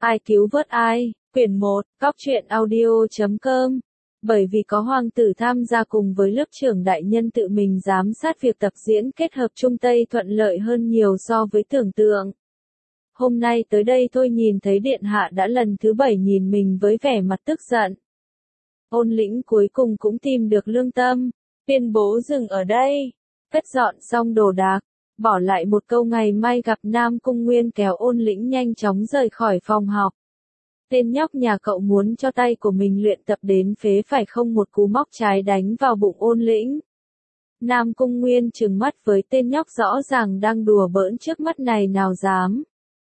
Ai cứu vớt ai? Quyển 1, Cóc truyện audio.com. Bởi vì có hoàng tử tham gia cùng với lớp trưởng đại nhân tự mình giám sát việc tập diễn kết hợp Trung Tây thuận lợi hơn nhiều so với tưởng tượng. Hôm nay tới đây tôi nhìn thấy điện hạ đã lần thứ 7 nhìn mình với vẻ mặt tức giận. Ôn Lĩnh cuối cùng cũng tìm được lương tâm, tuyên bố dừng ở đây, cất dọn xong đồ đạc, bỏ lại một câu ngày mai gặp Nam Cung Nguyên kéo Ôn Lĩnh nhanh chóng rời khỏi phòng học. Tên nhóc nhà cậu muốn cho tay của mình luyện tập đến phế phải không, một cú móc trái đánh vào bụng Ôn Lĩnh. Nam Cung Nguyên trừng mắt với tên nhóc rõ ràng đang đùa bỡn trước mắt này, nào dám.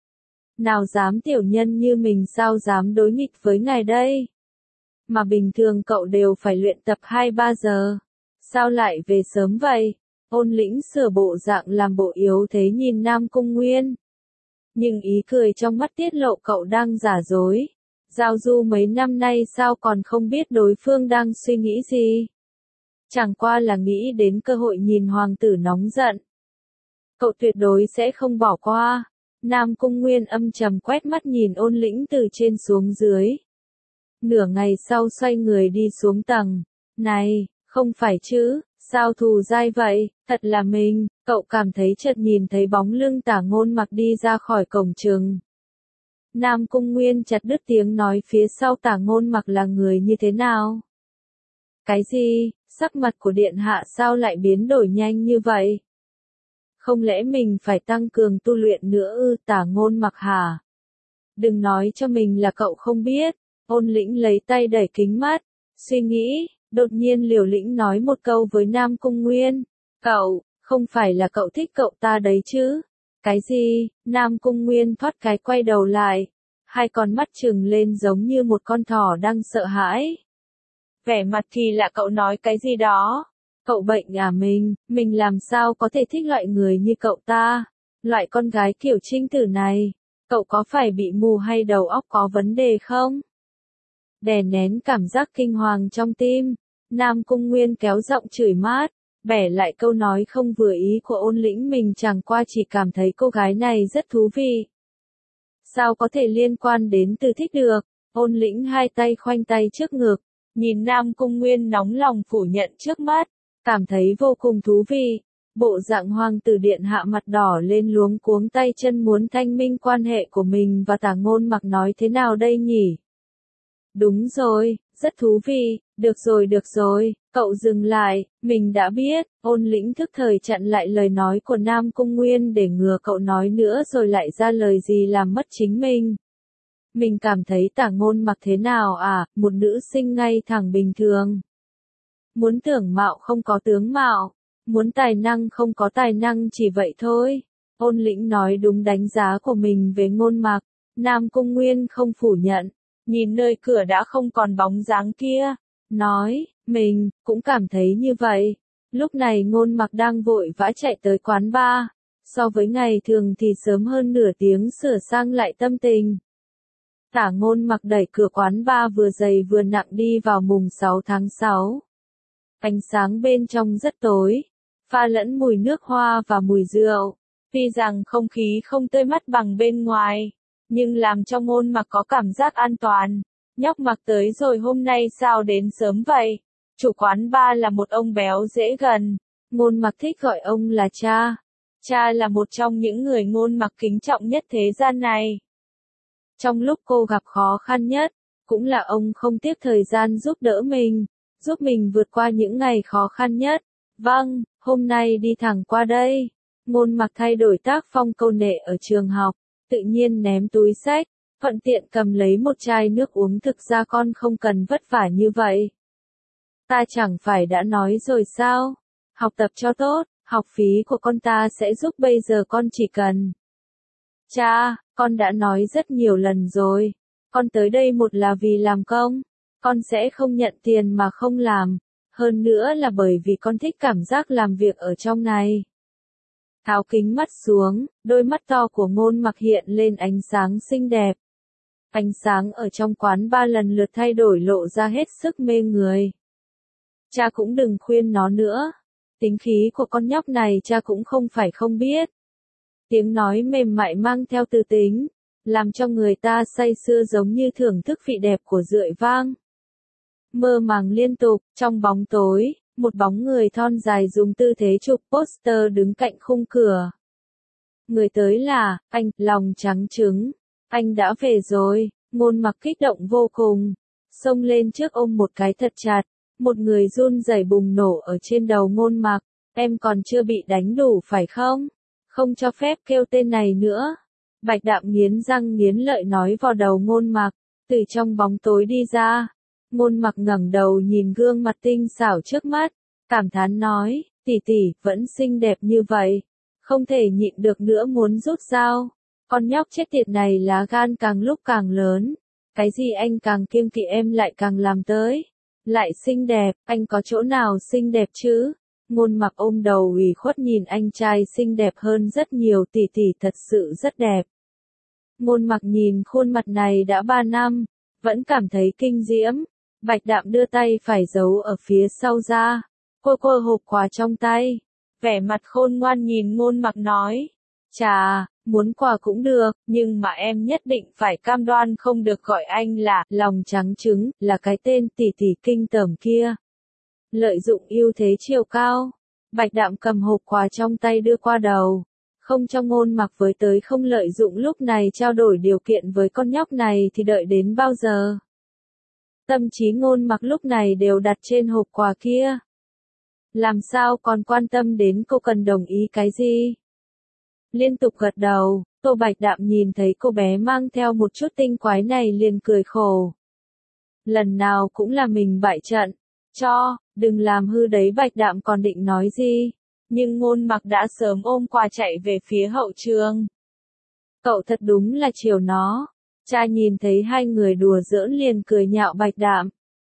Nào dám, tiểu nhân như mình sao dám đối nghịch với ngài đây. Mà bình thường cậu đều phải luyện tập 2-3 giờ. Sao lại về sớm vậy? Ôn Lĩnh sửa bộ dạng làm bộ yếu thế nhìn Nam Cung Nguyên. Nhưng ý cười trong mắt tiết lộ cậu đang giả dối. Giao du mấy năm nay sao còn không biết đối phương đang suy nghĩ gì? Chẳng qua là nghĩ đến cơ hội nhìn hoàng tử nóng giận. Cậu tuyệt đối sẽ không bỏ qua. Nam Cung Nguyên âm trầm quét mắt nhìn Ôn Lĩnh từ trên xuống dưới. Nửa ngày sau xoay người đi xuống tầng. Này, không phải chứ, sao thù dai vậy, thật là mình. Cậu cảm thấy chợt nhìn thấy bóng lưng Tả Ngôn Mặc đi ra khỏi cổng trường. Nam Cung Nguyên chặt đứt tiếng nói phía sau Tả Ngôn Mặc là người như thế nào? Cái gì, sắc mặt của điện hạ sao lại biến đổi nhanh như vậy? Không lẽ mình phải tăng cường tu luyện nữa ư? Tả Ngôn Mặc hả? Đừng nói cho mình là cậu không biết. Ôn Lĩnh lấy tay đẩy kính mắt, suy nghĩ, đột nhiên liều lĩnh nói một câu với Nam Cung Nguyên. Cậu, không phải là cậu thích cậu ta đấy chứ? Cái gì? Nam Cung Nguyên thoát cái quay đầu lại, hai con mắt trừng lên giống như một con thỏ đang sợ hãi. Vẻ mặt thì lạ, cậu nói cái gì đó? Cậu bệnh à? Mình làm sao có thể thích loại người như cậu ta? Loại con gái kiểu trinh tử này, cậu có phải bị mù hay đầu óc có vấn đề không? Đè nén cảm giác kinh hoàng trong tim, Nam Cung Nguyên kéo giọng chửi mát, bẻ lại câu nói không vừa ý của Ôn Lĩnh. Mình chẳng qua chỉ cảm thấy cô gái này rất thú vị. Sao có thể liên quan đến từ thích được? Ôn Lĩnh hai tay khoanh tay trước ngực, nhìn Nam Cung Nguyên nóng lòng phủ nhận trước mắt, cảm thấy vô cùng thú vị. Bộ dạng hoàng tử điện hạ mặt đỏ lên luống cuống tay chân muốn thanh minh quan hệ của mình và Tả Ngôn Mặc nói thế nào đây nhỉ? Đúng rồi, rất thú vị, được rồi, cậu dừng lại, mình đã biết. Ôn Lĩnh thức thời chặn lại lời nói của Nam Cung Nguyên để ngừa cậu nói nữa rồi lại ra lời gì làm mất chính mình. Mình cảm thấy Tả Ngôn Mặc thế nào à, một nữ sinh ngay thẳng bình thường. Muốn tưởng mạo không có tướng mạo, muốn tài năng không có tài năng, chỉ vậy thôi. Ôn Lĩnh nói đúng đánh giá của mình về Ngôn Mặc, Nam Cung Nguyên không phủ nhận. Nhìn nơi cửa đã không còn bóng dáng kia, nói, mình cũng cảm thấy như vậy. Lúc này Ngôn Mặc đang vội vã chạy tới quán bar, so với ngày thường thì sớm hơn nửa tiếng sửa sang lại tâm tình. Tả Ngôn Mặc đẩy cửa quán bar vừa dày vừa nặng đi vào mùng 6 tháng 6. Ánh sáng bên trong rất tối, pha lẫn mùi nước hoa và mùi rượu. Tuy rằng không khí không tươi mát bằng bên ngoài, nhưng làm cho Ngôn Mặc có cảm giác an toàn. Nhóc Mặc tới rồi, hôm nay sao đến sớm vậy? Chủ quán bar là một ông béo dễ gần. Ngôn Mặc thích gọi ông là cha. Cha là một trong những người Ngôn Mặc kính trọng nhất thế gian này. Trong lúc cô gặp khó khăn nhất, cũng là ông không tiếc thời gian giúp đỡ mình, giúp mình vượt qua những ngày khó khăn nhất. Vâng, hôm nay đi thẳng qua đây. Ngôn Mặc thay đổi tác phong câu nệ ở trường học, tự nhiên ném túi xách, thuận tiện cầm lấy một chai nước uống. Thực ra con không cần vất vả như vậy. Ta chẳng phải đã nói rồi sao? Học tập cho tốt, học phí của con ta sẽ giúp, bây giờ con chỉ cần. Cha, con đã nói rất nhiều lần rồi. Con tới đây một là vì làm công. Con sẽ không nhận tiền mà không làm. Hơn nữa là bởi vì con thích cảm giác làm việc ở trong này. Tháo kính mắt xuống, đôi mắt to của Ngôn Mặc hiện lên ánh sáng xinh đẹp. Ánh sáng ở trong quán ba lần lượt thay đổi lộ ra hết sức mê người. Cha cũng đừng khuyên nó nữa. Tính khí của con nhóc này cha cũng không phải không biết. Tiếng nói mềm mại mang theo tư tính, làm cho người ta say sưa giống như thưởng thức vị đẹp của rượu vang. Mơ màng liên tục, trong bóng tối, một bóng người thon dài dùng tư thế chụp poster đứng cạnh khung cửa. Người tới là, anh, lòng trắng trứng. Anh đã về rồi, Ngôn Mặc kích động vô cùng. Xông lên trước ôm một cái thật chặt. Một người run rẩy bùng nổ ở trên đầu Ngôn Mặc. Em còn chưa bị đánh đủ phải không? Không cho phép kêu tên này nữa. Bạch Đạm nghiến răng nghiến lợi nói vào đầu Ngôn Mặc. Từ trong bóng tối đi ra. Ngôn Mặc ngẩng đầu nhìn gương mặt tinh xảo trước mắt. Cảm thán nói, tỷ tỷ, vẫn xinh đẹp như vậy. Không thể nhịn được nữa muốn rút dao. Con nhóc chết tiệt này lá gan càng lúc càng lớn. Cái gì anh càng kiêng kỵ em lại càng làm tới. Lại xinh đẹp, anh có chỗ nào xinh đẹp chứ? Ngôn Mặc ôm đầu ủy khuất nhìn anh trai xinh đẹp hơn rất nhiều, tỷ tỷ thật sự rất đẹp. Ngôn Mặc nhìn khuôn mặt này đã 3 năm, vẫn cảm thấy kinh diễm. Bạch Đạm đưa tay phải giấu ở phía sau ra. Cô hộp quà trong tay. Vẻ mặt khôn ngoan nhìn Ngôn Mặc nói. Chà, muốn quà cũng được, nhưng mà em nhất định phải cam đoan không được gọi anh là lòng trắng trứng, là cái tên tỷ tỷ kinh tởm kia. Lợi dụng ưu thế chiều cao. Bạch Đạm cầm hộp quà trong tay đưa qua đầu. Không cho Ngôn Mặc với tới không lợi dụng lúc này trao đổi điều kiện với con nhóc này thì đợi đến bao giờ. Tâm trí Ngôn Mặc lúc này đều đặt trên hộp quà kia. Làm sao còn quan tâm đến cô cần đồng ý cái gì? Liên tục gật đầu, Tô Bạch Đạm nhìn thấy cô bé mang theo một chút tinh quái này liền cười khổ. Lần nào cũng là mình bại trận. Đừng làm hư đấy. Bạch Đạm còn định nói gì, nhưng Ngôn Mặc đã sớm ôm quà chạy về phía hậu trường. Cậu thật đúng là chiều nó. Cha nhìn thấy hai người đùa giỡn liền cười nhạo Bạch Đạm.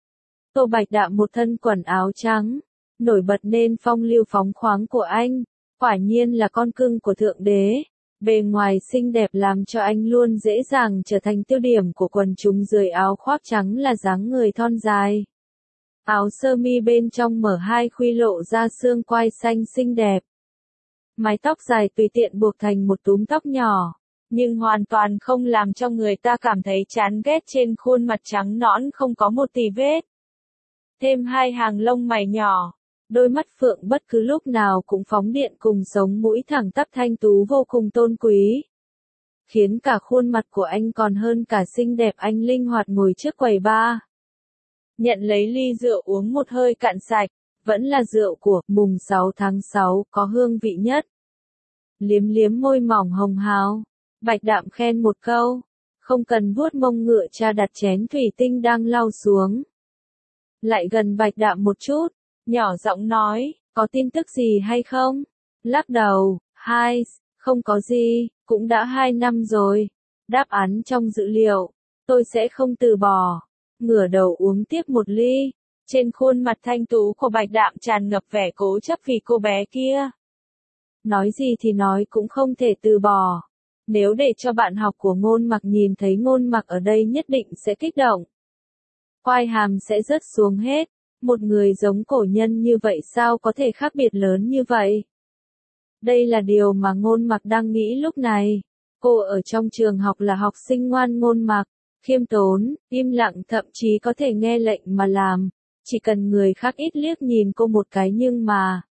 Tô Bạch Đạm một thân quần áo trắng, nổi bật nên phong lưu phóng khoáng của anh, quả nhiên là con cưng của Thượng Đế. Bề ngoài xinh đẹp làm cho anh luôn dễ dàng trở thành tiêu điểm của quần chúng dưới áo khoác trắng là dáng người thon dài. Áo sơ mi bên trong mở hai khuy lộ ra xương quai xanh xinh đẹp. Mái tóc dài tùy tiện buộc thành một túm tóc nhỏ, nhưng hoàn toàn không làm cho người ta cảm thấy chán ghét, trên khuôn mặt trắng nõn không có một tì vết. Thêm hai hàng lông mày nhỏ, đôi mắt phượng bất cứ lúc nào cũng phóng điện cùng sống mũi thẳng tắp thanh tú vô cùng tôn quý. Khiến cả khuôn mặt của anh còn hơn cả xinh đẹp. Anh linh hoạt ngồi trước quầy bar. Nhận lấy ly rượu uống một hơi cạn sạch, vẫn là rượu của mùng 6 tháng 6 có hương vị nhất. Liếm liếm môi mỏng hồng hào, Bạch Đạm khen một câu, không cần vuốt mông ngựa. Cha đặt chén thủy tinh đang lau xuống. Lại gần Bạch Đạm một chút, nhỏ giọng nói, có tin tức gì hay không? Lắc đầu, không có gì, cũng đã 2 năm rồi. Đáp án trong dữ liệu, tôi sẽ không từ bỏ. Ngửa đầu uống tiếp một ly. Trên khuôn mặt thanh tú của Bạch Đạm tràn ngập vẻ cố chấp vì cô bé kia. Nói gì thì nói cũng không thể từ bỏ. Nếu để cho bạn học của Ngôn Mặc nhìn thấy Ngôn Mặc ở đây nhất định sẽ kích động. Quai hàm sẽ rớt xuống hết. Một người giống cổ nhân như vậy sao có thể khác biệt lớn như vậy? Đây là điều mà Ngôn Mặc đang nghĩ lúc này. Cô ở trong trường học là học sinh ngoan Ngôn Mặc, khiêm tốn, im lặng, thậm chí có thể nghe lệnh mà làm. Chỉ cần người khác ít liếc nhìn cô một cái, nhưng mà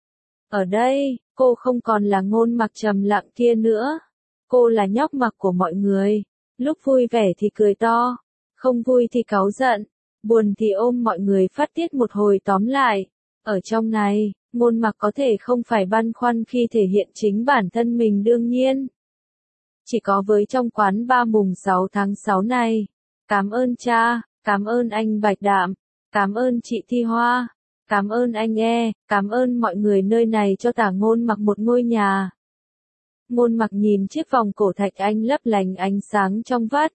ở đây, cô không còn là Ngôn Mặc trầm lặng kia nữa. Cô là nhóc Mặc của mọi người. Lúc vui vẻ thì cười to, không vui thì cáu giận, buồn thì ôm mọi người phát tiết một hồi. Tóm lại, ở trong này, Ngôn Mặc có thể không phải băn khoăn khi thể hiện chính bản thân mình. Đương nhiên, chỉ có với trong quán bar mùng 6 tháng 6 này. Cảm ơn cha, cảm ơn anh Bạch Đạm, cảm ơn chị Thi Hoa, cảm ơn anh cảm ơn mọi người nơi này cho tả Ngôn Mặc một ngôi nhà. Ngôn Mặc nhìn chiếc vòng cổ thạch anh lấp lánh ánh sáng trong vắt.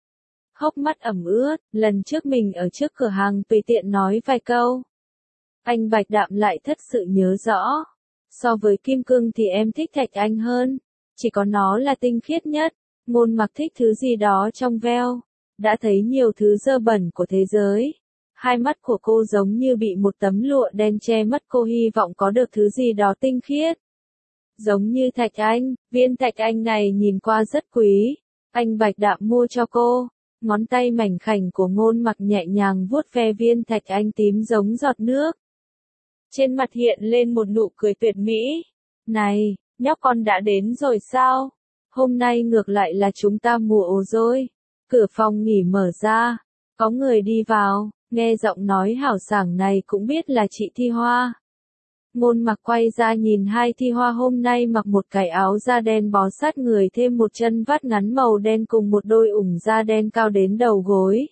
Hốc mắt ẩm ướt, lần trước mình ở trước cửa hàng tùy tiện nói vài câu. Anh Bạch Đạm lại thật sự nhớ rõ. So với kim cương thì em thích thạch anh hơn. Chỉ có nó là tinh khiết nhất. Ngôn Mặc thích thứ gì đó trong veo. Đã thấy nhiều thứ dơ bẩn của thế giới. Hai mắt của cô giống như bị một tấm lụa đen che mất, cô hy vọng có được thứ gì đó tinh khiết. Giống như thạch anh, viên thạch anh này nhìn qua rất quý. Anh Bạch Đạm mua cho cô. Ngón tay mảnh khảnh của Ngôn Mặc nhẹ nhàng vuốt ve viên thạch anh tím giống giọt nước. Trên mặt hiện lên một nụ cười tuyệt mỹ. Này, nhóc con đã đến rồi sao? Hôm nay ngược lại là chúng ta muộn rồi. Cửa phòng nghỉ mở ra. Có người đi vào, nghe giọng nói hào sảng này cũng biết là chị Thi Hoa. Ngôn Mặc quay ra nhìn hai Thi Hoa hôm nay mặc một cái áo da đen bó sát người thêm một chân vắt ngắn màu đen cùng một đôi ủng da đen cao đến đầu gối.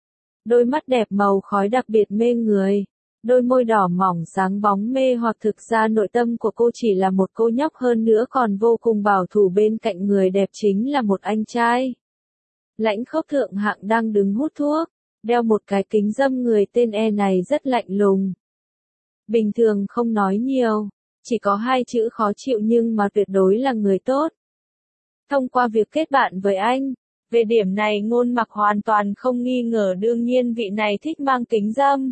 Đôi mắt đẹp màu khói đặc biệt mê người. Đôi môi đỏ mỏng sáng bóng mê hoặc thực ra nội tâm của cô chỉ là một cô nhóc hơn nữa còn vô cùng bảo thủ bên cạnh người đẹp chính là một anh trai. Lãnh Khốc thượng hạng đang đứng hút thuốc, đeo một cái kính râm người tên E này rất lạnh lùng. Bình thường không nói nhiều, chỉ có hai chữ khó chịu nhưng mà tuyệt đối là người tốt. Thông qua việc kết bạn với anh, về điểm này Ngôn Mặc hoàn toàn không nghi ngờ đương nhiên vị này thích mang kính râm.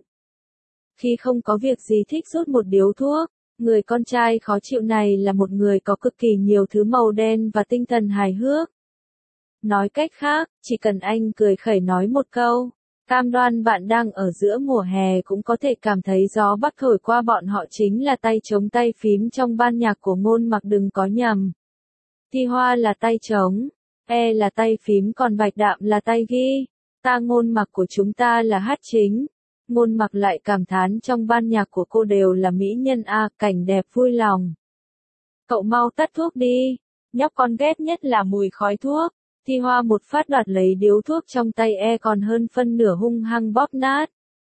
Khi không có việc gì thích rút một điếu thuốc, người con trai khó chịu này là một người có cực kỳ nhiều thứ màu đen và tinh thần hài hước. Nói cách khác, chỉ cần anh cười khẩy nói một câu, cam đoan bạn đang ở giữa mùa hè cũng có thể cảm thấy gió bắc thổi qua bọn họ chính là tay trống tay phím trong ban nhạc của Ngôn Mặc đừng có nhầm. Thi Hoa là tay trống, E là tay phím còn Bạch Đạm là tay ghi, Ngôn Mặc của chúng ta là hát chính. Ngôn Mặc lại cảm thán trong ban nhạc của cô đều là mỹ nhân a, cảnh đẹp vui lòng. Cậu mau tắt thuốc đi, nhóc con ghét nhất là mùi khói thuốc. Thi Hoa một phát đoạt lấy điếu thuốc trong tay E còn hơn phân nửa hung hăng bóp nát.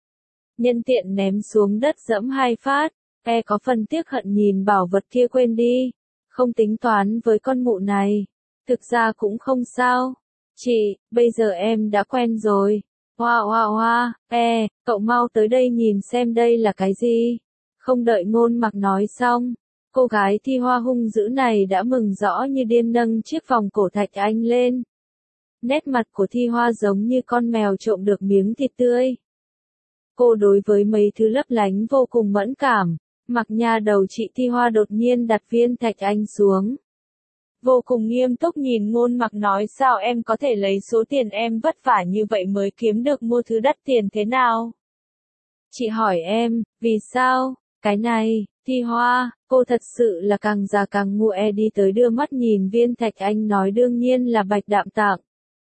Nhân tiện ném xuống đất dẫm hai phát, E có phần tiếc hận nhìn bảo vật kia quên đi. Không tính toán với con mụ này. Thực ra cũng không sao. Chị, bây giờ em đã quen rồi. Hoa hoa hoa, E, cậu mau tới đây nhìn xem đây là cái gì. Không đợi Ngôn Mặc nói xong, cô gái Thi Hoa hung dữ này đã mừng rõ như điên nâng chiếc vòng cổ thạch anh lên. Nét mặt của Thi Hoa giống như con mèo trộm được miếng thịt tươi. Cô đối với mấy thứ lấp lánh vô cùng mẫn cảm. Mặc nha đầu chị Thi Hoa đột nhiên đặt viên thạch anh xuống. Vô cùng nghiêm túc nhìn Ngôn Mặc nói sao em có thể lấy số tiền em vất vả như vậy mới kiếm được mua thứ đắt tiền thế nào? Chị hỏi em, vì sao? Cái này, Thi Hoa, cô thật sự là càng già càng ngu. E đi tới đưa mắt nhìn viên thạch anh nói đương nhiên là Bạch Đạm tặng.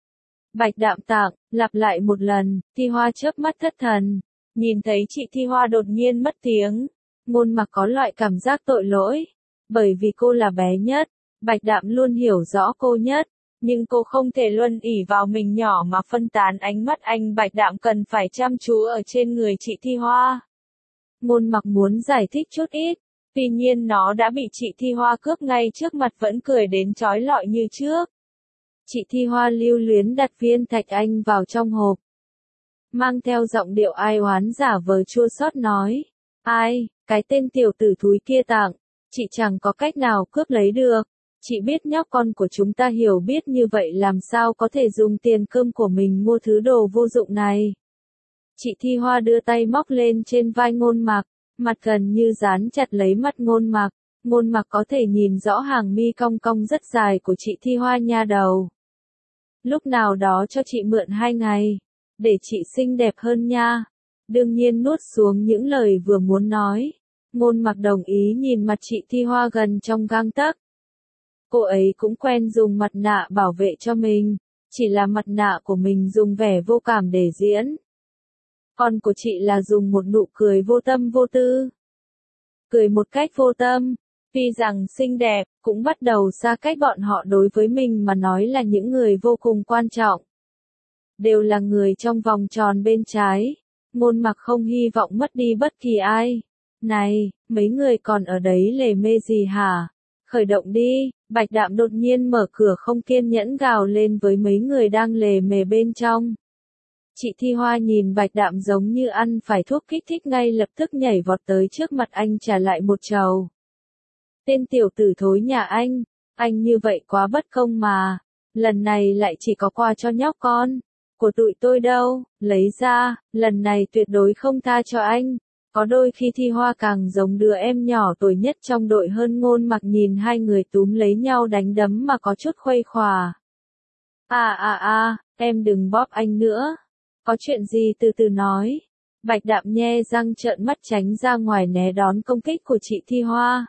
Bạch Đạm tặng, lặp lại một lần, Thi Hoa chớp mắt thất thần. Nhìn thấy chị Thi Hoa đột nhiên mất tiếng, Ngôn Mặc có loại cảm giác tội lỗi. Bởi vì cô là bé nhất, Bạch Đạm luôn hiểu rõ cô nhất, nhưng cô không thể luân ỷ vào mình nhỏ mà phân tán ánh mắt anh. Bạch Đạm cần phải chăm chú ở trên người chị Thi Hoa. Ngôn Mặc muốn giải thích chút ít, tuy nhiên nó đã bị chị Thi Hoa cướp ngay trước mặt vẫn cười đến chói lọi như trước. Chị Thi Hoa lưu luyến đặt viên thạch anh vào trong hộp. Mang theo giọng điệu ai oán giả vờ chua xót nói. Ai, cái tên tiểu tử thúi kia tặng, chị chẳng có cách nào cướp lấy được. Chị biết nhóc con của chúng ta hiểu biết như vậy làm sao có thể dùng tiền cơm của mình mua thứ đồ vô dụng này. Chị Thi Hoa đưa tay móc lên trên vai Ngôn Mặc, mặt gần như dán chặt lấy mắt Ngôn Mặc. Ngôn Mặc có thể nhìn rõ hàng mi cong cong rất dài của chị Thi Hoa nha đầu. Lúc nào đó cho chị mượn 2 ngày, để chị xinh đẹp hơn nha. Đương nhiên nuốt xuống những lời vừa muốn nói. Ngôn Mặc đồng ý nhìn mặt chị Thi Hoa gần trong gang tấc. Cô ấy cũng quen dùng mặt nạ bảo vệ cho mình, chỉ là mặt nạ của mình dùng vẻ vô cảm để diễn. Còn của chị là dùng một nụ cười vô tâm vô tư. Cười một cách vô tâm, tuy rằng xinh đẹp, cũng bắt đầu xa cách bọn họ đối với mình mà nói là những người vô cùng quan trọng. Đều là người trong vòng tròn bên trái. Ngôn Mặc không hy vọng mất đi bất kỳ ai. Này, mấy người còn ở đấy lề mê gì hả? Khởi động đi. Bạch Đạm đột nhiên mở cửa không kiên nhẫn gào lên với mấy người đang lề mề bên trong. Chị Thi Hoa nhìn Bạch Đạm giống như ăn phải thuốc kích thích ngay lập tức nhảy vọt tới trước mặt anh trả lại một trầu. Tên tiểu tử thối nhà anh như vậy quá bất công mà. Lần này lại chỉ có quà cho nhóc con. Của tụi tôi đâu, lấy ra, lần này tuyệt đối không tha cho anh. Có đôi khi Thi Hoa càng giống đứa em nhỏ tuổi nhất trong đội hơn. Ngôn Mặc nhìn hai người túm lấy nhau đánh đấm mà có chút khuây khỏa. Em đừng bóp anh nữa. Có chuyện gì từ từ nói. Bạch Đạm nhe răng trợn mắt tránh ra ngoài né đón công kích của chị Thi Hoa.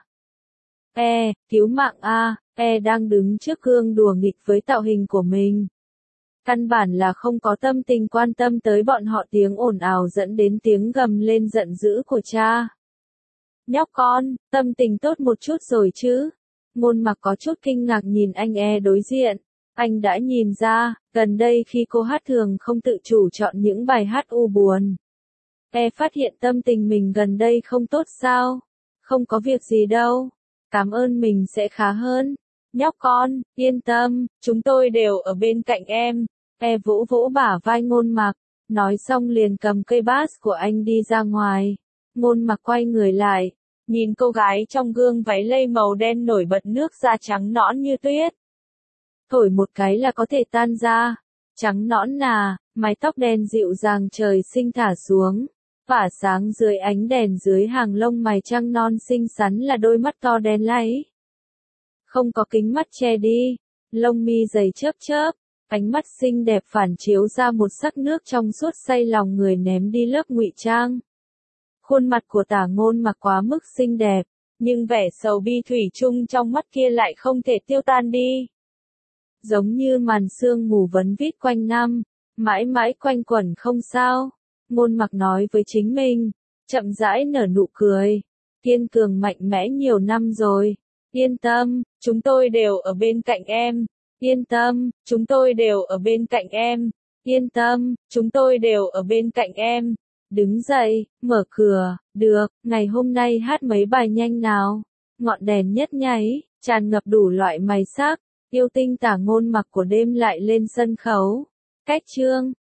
Cứu mạng a, đang đứng trước gương đùa nghịch với tạo hình của mình. Căn bản là không có tâm tình quan tâm tới bọn họ, tiếng ồn ào dẫn đến tiếng gầm lên giận dữ của cha. Nhóc con, tâm tình tốt một chút rồi chứ? Ngôn Mặc có chút kinh ngạc nhìn anh đối diện. Anh đã nhìn ra, gần đây khi cô hát thường không tự chủ chọn những bài hát u buồn. Phát hiện tâm tình mình gần đây không tốt sao? Không có việc gì đâu. Cảm ơn, mình sẽ khá hơn. Nhóc con, yên tâm, chúng tôi đều ở bên cạnh em. Vỗ vỗ bả vai Ngôn Mặc, nói xong liền cầm cây bass của anh đi ra ngoài. Ngôn Mặc quay người lại, nhìn cô gái trong gương váy lây màu đen nổi bật nước da trắng nõn như tuyết. Thổi một cái là có thể tan ra, trắng nõn nà, mái tóc đen dịu dàng trời sinh thả xuống, tỏa sáng dưới ánh đèn, dưới hàng lông mày trăng non xinh xắn là đôi mắt to đen láy. Không có kính mắt che đi, lông mi dày chớp chớp, ánh mắt xinh đẹp phản chiếu ra một sắc nước trong suốt say lòng người, ném đi lớp ngụy trang. Khuôn mặt của Tả Ngôn Mặc quá mức xinh đẹp, nhưng vẻ sầu bi thủy chung trong mắt kia lại không thể tiêu tan đi. Giống như màn sương mù vấn vít quanh năm, mãi mãi quanh quẩn không sao. Ngôn Mặc nói với chính mình, chậm rãi nở nụ cười, kiên cường mạnh mẽ nhiều năm rồi. Yên tâm, chúng tôi đều ở bên cạnh em. Yên tâm, chúng tôi đều ở bên cạnh em. Yên tâm, chúng tôi đều ở bên cạnh em. Đứng dậy, mở cửa, được, ngày hôm nay hát mấy bài nhanh nào. Ngọn đèn nhấp nháy, tràn ngập đủ loại màu sắc, yêu tinh Tả Ngôn Mặc của đêm lại lên sân khấu. Cách chương